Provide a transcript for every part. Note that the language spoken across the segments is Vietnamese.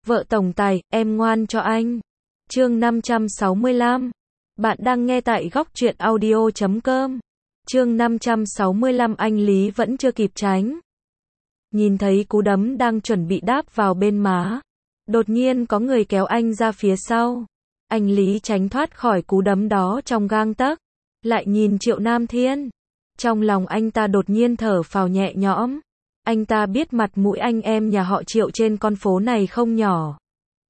Vợ tổng tài, em ngoan cho anh. Chương 565. Bạn đang nghe tại góc truyện audio.com. Chương 565 anh Lý vẫn chưa kịp tránh. Nhìn thấy cú đấm đang chuẩn bị đáp vào bên má. Đột nhiên có người kéo anh ra phía sau. Anh Lý tránh thoát khỏi cú đấm đó trong gang tấc. Lại nhìn Triệu Nam Thiên. Trong lòng anh ta đột nhiên thở phào nhẹ nhõm. Anh ta biết mặt mũi anh em nhà họ Triệu trên con phố này không nhỏ.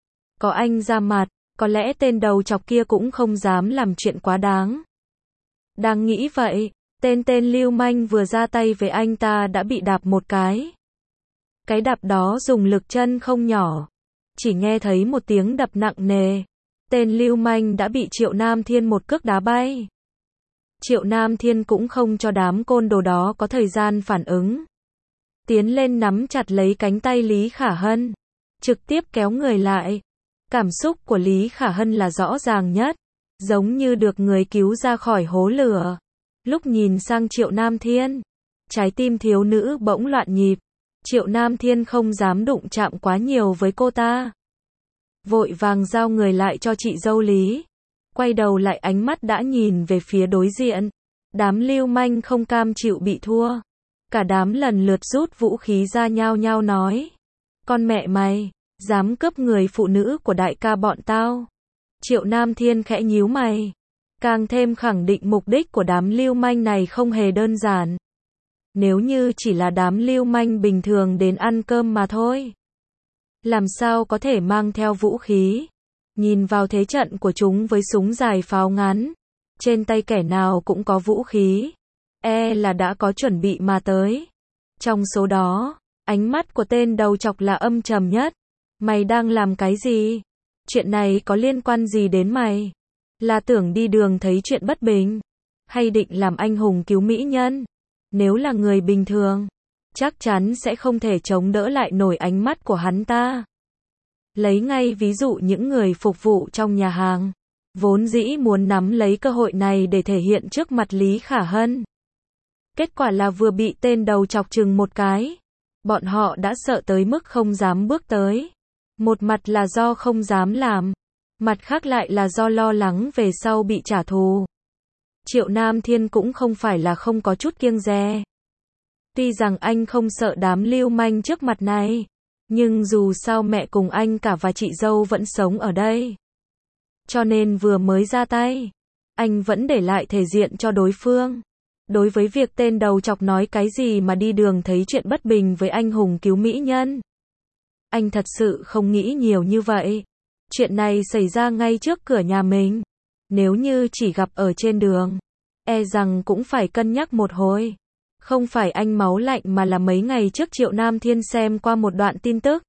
Có anh ra mặt, có lẽ tên đầu chọc kia cũng không dám làm chuyện quá đáng. Đang nghĩ vậy, tên lưu manh vừa ra tay với anh ta đã bị đạp một cái. Cái đạp đó dùng lực chân không nhỏ. Chỉ nghe thấy một tiếng đập nặng nề. Tên lưu manh đã bị Triệu Nam Thiên một cước đá bay. Triệu Nam Thiên cũng không cho đám côn đồ đó có thời gian phản ứng. Tiến lên nắm chặt lấy cánh tay Lý Khả Hân. Trực tiếp kéo người lại. Cảm xúc của Lý Khả Hân là rõ ràng nhất. Giống như được người cứu ra khỏi hố lửa. Lúc nhìn sang Triệu Nam Thiên. Trái tim thiếu nữ bỗng loạn nhịp. Triệu Nam Thiên không dám đụng chạm quá nhiều với cô ta. Vội vàng giao người lại cho chị dâu Lý. Quay đầu lại ánh mắt đã nhìn về phía đối diện. Đám lưu manh không cam chịu bị thua. Cả đám lần lượt rút vũ khí ra nhao nhao nói. Con mẹ mày, dám cướp người phụ nữ của đại ca bọn tao. Triệu Nam Thiên khẽ nhíu mày. Càng thêm khẳng định mục đích của đám lưu manh này không hề đơn giản. Nếu như chỉ là đám lưu manh bình thường đến ăn cơm mà thôi. Làm sao có thể mang theo vũ khí. Nhìn vào thế trận của chúng với súng dài pháo ngắn. Trên tay kẻ nào cũng có vũ khí. Là đã có chuẩn bị mà tới. Trong số đó, ánh mắt của tên đầu chọc là âm trầm nhất. Mày đang làm cái gì? Chuyện này có liên quan gì đến mày? Là tưởng đi đường thấy chuyện bất bình? Hay định làm anh hùng cứu mỹ nhân? Nếu là người bình thường, chắc chắn sẽ không thể chống đỡ lại nổi ánh mắt của hắn ta. Lấy ngay ví dụ những người phục vụ trong nhà hàng. Vốn dĩ muốn nắm lấy cơ hội này để thể hiện trước mặt Lý Khả Hân. Kết quả là vừa bị tên đầu chọc chừng một cái. Bọn họ đã sợ tới mức không dám bước tới. Một mặt là do không dám làm. Mặt khác lại là do lo lắng về sau bị trả thù. Triệu Nam Thiên cũng không phải là không có chút kiêng dè. Tuy rằng anh không sợ đám lưu manh trước mặt này. Nhưng dù sao mẹ cùng anh cả và chị dâu vẫn sống ở đây. Cho nên vừa mới ra tay. Anh vẫn để lại thể diện cho đối phương. Đối với việc tên đầu chọc nói cái gì mà đi đường thấy chuyện bất bình với anh hùng cứu mỹ nhân. Anh thật sự không nghĩ nhiều như vậy. Chuyện này xảy ra ngay trước cửa nhà mình. Nếu như chỉ gặp ở trên đường, rằng cũng phải cân nhắc một hồi. Không phải anh máu lạnh mà là mấy ngày trước Triệu Nam Thiên xem qua một đoạn tin tức.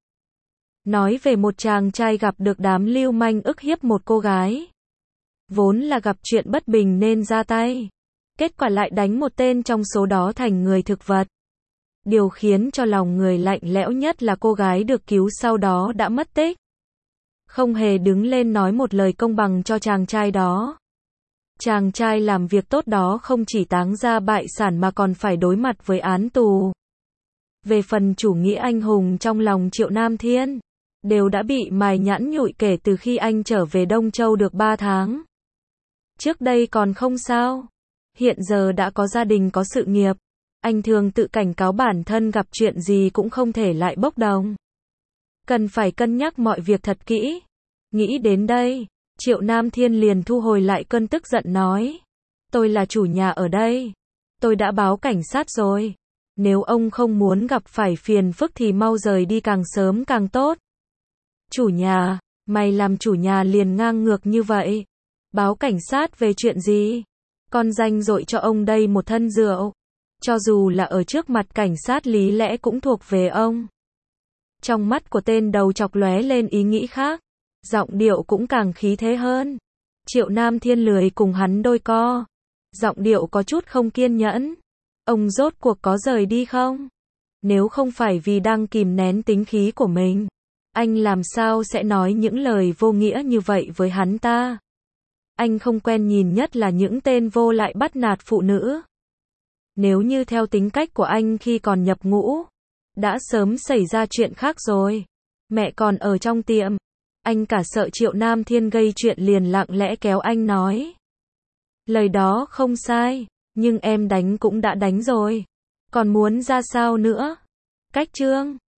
Nói về một chàng trai gặp được đám lưu manh ức hiếp một cô gái. Vốn là gặp chuyện bất bình nên ra tay. Kết quả lại đánh một tên trong số đó thành người thực vật. Điều khiến cho lòng người lạnh lẽo nhất là cô gái được cứu sau đó đã mất tích. Không hề đứng lên nói một lời công bằng cho chàng trai đó. Chàng trai làm việc tốt đó không chỉ táng ra bại sản mà còn phải đối mặt với án tù. Về phần chủ nghĩa anh hùng trong lòng Triệu Nam Thiên, đều đã bị mài nhẵn nhụi kể từ khi anh trở về Đông Châu được 3 tháng. Trước đây còn không sao. Hiện giờ đã có gia đình có sự nghiệp. Anh thường tự cảnh cáo bản thân gặp chuyện gì cũng không thể lại bốc đồng. Cần phải cân nhắc mọi việc thật kỹ. Nghĩ đến đây, Triệu Nam Thiên liền thu hồi lại cơn tức giận nói. Tôi là chủ nhà ở đây. Tôi đã báo cảnh sát rồi. Nếu ông không muốn gặp phải phiền phức thì mau rời đi càng sớm càng tốt. Chủ nhà, mày làm chủ nhà liền ngang ngược như vậy. Báo cảnh sát về chuyện gì? Con danh dội cho ông đây một thân rượu. Cho dù là ở trước mặt cảnh sát lý lẽ cũng thuộc về ông. Trong mắt của tên đầu chọc lóe lên ý nghĩ khác. Giọng điệu cũng càng khí thế hơn. Triệu Nam Thiên lười cùng hắn đôi co. Giọng điệu có chút không kiên nhẫn. Ông rốt cuộc có rời đi không? Nếu không phải vì đang kìm nén tính khí của mình, anh làm sao sẽ nói những lời vô nghĩa như vậy với hắn ta? Anh không quen nhìn nhất là những tên vô lại bắt nạt phụ nữ. Nếu như theo tính cách của anh khi còn nhập ngũ, đã sớm xảy ra chuyện khác rồi. Mẹ còn ở trong tiệm. Anh cả sợ Triệu Nam Thiên gây chuyện liền lặng lẽ kéo anh nói. Lời đó không sai, nhưng em đánh cũng đã đánh rồi. Còn muốn ra sao nữa? Cách Trương